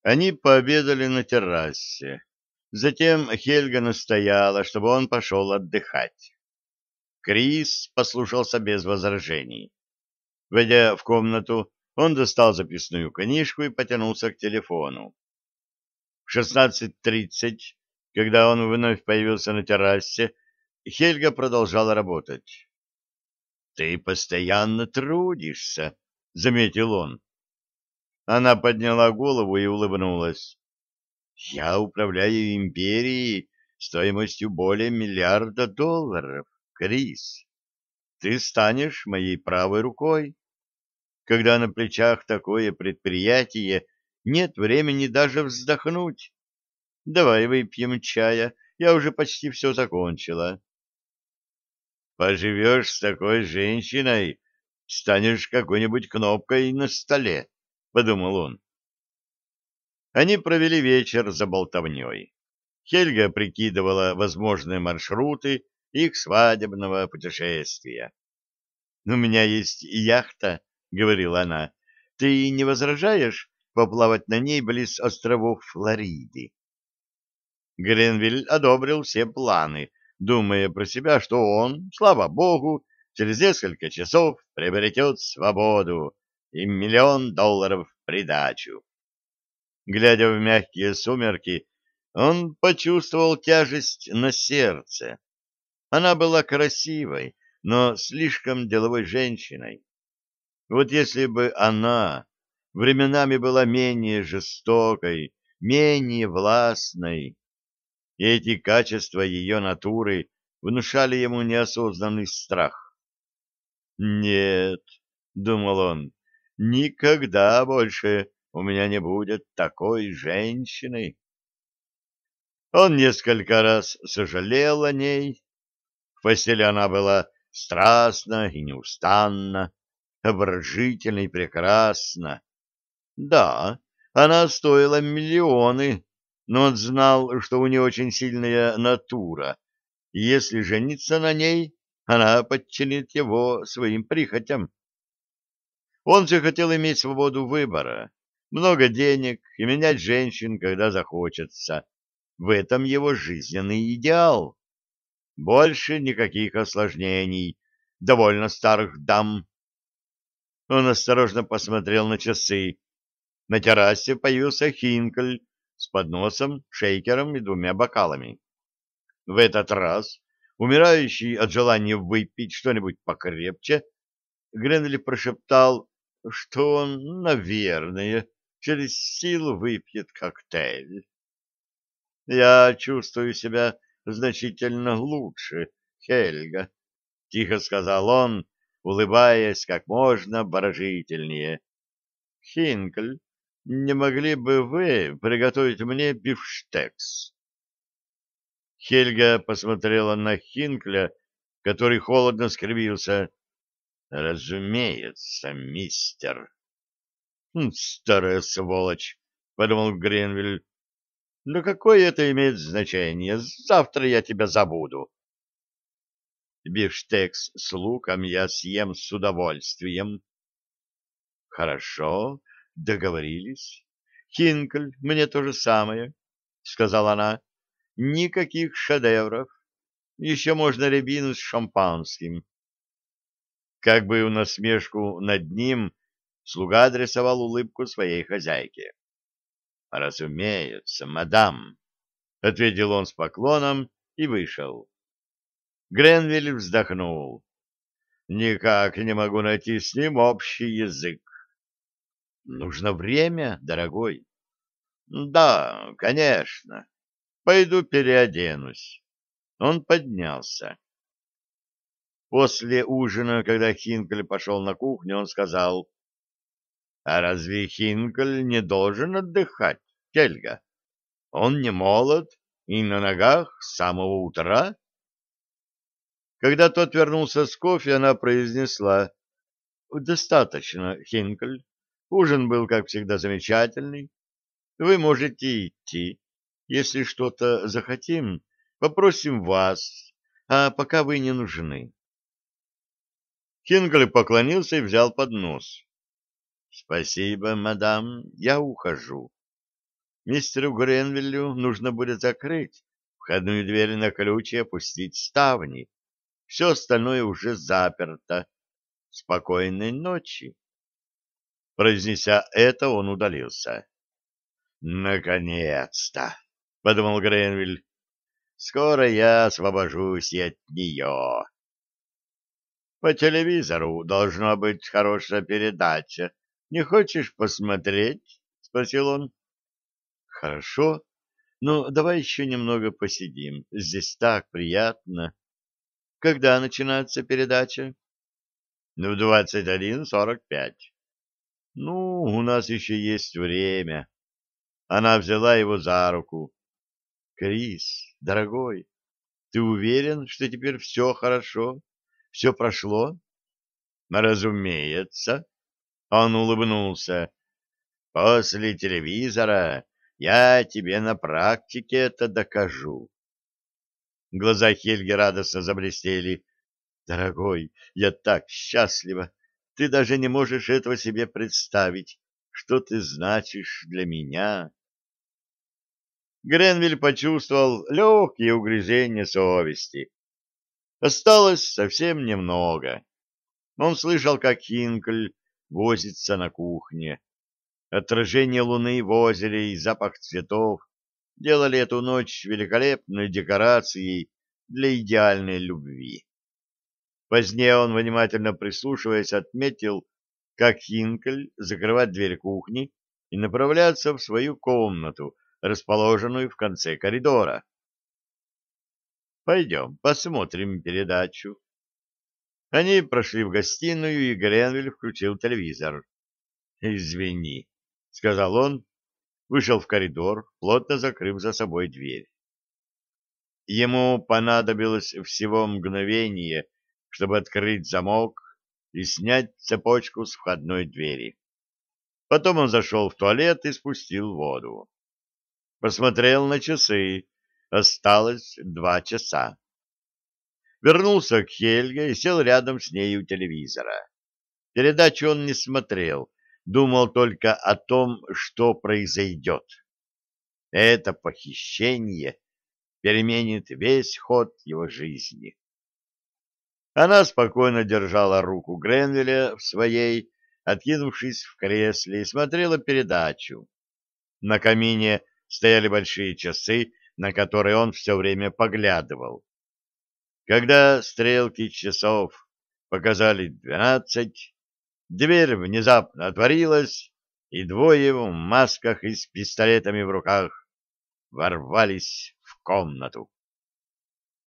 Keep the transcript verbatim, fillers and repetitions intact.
Они пообедали на террасе. Затем Хельга настояла, чтобы он пошел отдыхать. Крис послушался без возражений. Войдя в комнату, он достал записную книжку и потянулся к телефону. В шестнадцать тридцать, когда он вновь появился на террасе, Хельга продолжала работать. «Ты постоянно трудишься», — заметил он. Она подняла голову и улыбнулась. «Я управляю империей стоимостью более миллиарда долларов, Крис. Ты станешь моей правой рукой. Когда на плечах такое предприятие, нет времени даже вздохнуть. Давай выпьем чая, я уже почти все закончила». «Поживешь с такой женщиной, станешь какой-нибудь кнопкой на столе», — подумал он. Они провели вечер за болтовней. Хельга прикидывала возможные маршруты их свадебного путешествия. «У меня есть яхта», — говорила она. «Ты не возражаешь поплавать на ней близ островов Флориды?» Гренвиль одобрил все планы, думая про себя, что он, слава богу, через несколько часов приобретет свободу и миллион долларов в придачу. Глядя в мягкие сумерки, он почувствовал тяжесть на сердце. Она была красивой, но слишком деловой женщиной. Вот если бы она временами была менее жестокой, менее властной, и эти качества ее натуры внушали ему неосознанный страх. «Нет», — думал он, — «никогда больше у меня не будет такой женщины». Он несколько раз сожалел о ней. В постели она была страстна и неустанна, обворожительна и прекрасна. Да, она стоила миллионы, но он знал, что у нее очень сильная натура, и если жениться на ней, она подчинит его своим прихотям. Он же хотел иметь свободу выбора, много денег и менять женщин, когда захочется. В этом его жизненный идеал. Больше никаких осложнений, довольно старых дам. Он осторожно посмотрел на часы. На террасе появился Хинкель с подносом, шейкером и двумя бокалами. В этот раз, умирающий от желания выпить что-нибудь покрепче, Гренли прошептал, что он, наверное, через силу выпьет коктейль. «Я чувствую себя значительно лучше, Хельга», — тихо сказал он, улыбаясь как можно обворожительнее. «Хинкль, не могли бы вы приготовить мне бифштекс?» Хельга посмотрела на Хинкля, который холодно скривился. «Разумеется, мистер». «Хм, старая сволочь», — подумал Гренвиль. «Но какое это имеет значение? Завтра я тебя забуду». «Бифштекс с луком я съем с удовольствием». «Хорошо, договорились. Хинкель, мне то же самое», — сказала она. «Никаких шедевров. Еще можно рябину с шампанским». Как бы в насмешку над ним слуга адресовал улыбку своей хозяйке. «Разумеется, мадам», — ответил он с поклоном и вышел. Гренвиль вздохнул. «Никак не могу найти с ним общий язык». «Нужно время, дорогой». «Да, конечно. Пойду переоденусь». Он поднялся. После ужина, когда Хинкель пошел на кухню, он сказал: «А разве Хинкель не должен отдыхать, Хельга? Он не молод и на ногах с самого утра». Когда тот вернулся с кофе, она произнесла: «Достаточно, Хинкель. Ужин был, как всегда, замечательный. Вы можете идти. Если что-то захотим, попросим вас, а пока вы не нужны». Хинкель поклонился и взял поднос. «Спасибо, мадам, я ухожу». Мистеру Гренвиллю нужно будет закрыть входную дверь на ключ и опустить ставни. Все остальное уже заперто. Спокойной ночи. Произнеся это, он удалился. «Наконец-то!» — подумал Гренвиль. «Скоро я освобожусь и от нее». «По телевизору должна быть хорошая передача. Не хочешь посмотреть?» — спросил он. «Хорошо. Ну, давай еще немного посидим. Здесь так приятно. Когда начинается передача?» «В двадцать один сорок пять». «Ну, у нас еще есть время». Она взяла его за руку. «Крис, дорогой, ты уверен, что теперь все хорошо? Все прошло?» «Разумеется». Он улыбнулся. «После телевизора я тебе на практике это докажу». Глаза Хельги радостно заблестели. «Дорогой, я так счастлива! Ты даже не можешь этого себе представить, что ты значишь для меня». Гренвиль почувствовал легкие угрызения совести. Осталось совсем немного. Он слышал, как Хинкль возится на кухне. Отражение луны в озере и запах цветов делали эту ночь великолепной декорацией для идеальной любви. Позднее он, внимательно прислушиваясь, отметил, как Хинкль закрывает дверь кухни и направляется в свою комнату, расположенную в конце коридора. «Пойдем, посмотрим передачу». Они прошли в гостиную, и Гренвиль включил телевизор. «Извини», — сказал он, вышел в коридор, плотно закрыв за собой дверь. Ему понадобилось всего мгновение, чтобы открыть замок и снять цепочку с входной двери. Потом он зашел в туалет и спустил воду. Посмотрел на часы. Осталось два часа. Вернулся к Хельге и сел рядом с ней у телевизора. Передачу он не смотрел, думал только о том, что произойдет. Это похищение переменит весь ход его жизни. Она спокойно держала руку Гренвилля в своей, откинувшись в кресле, и смотрела передачу. На камине стояли большие часы, на которые он все время поглядывал. Когда стрелки часов показали двенадцать, дверь внезапно отворилась, и двое в масках и с пистолетами в руках ворвались в комнату.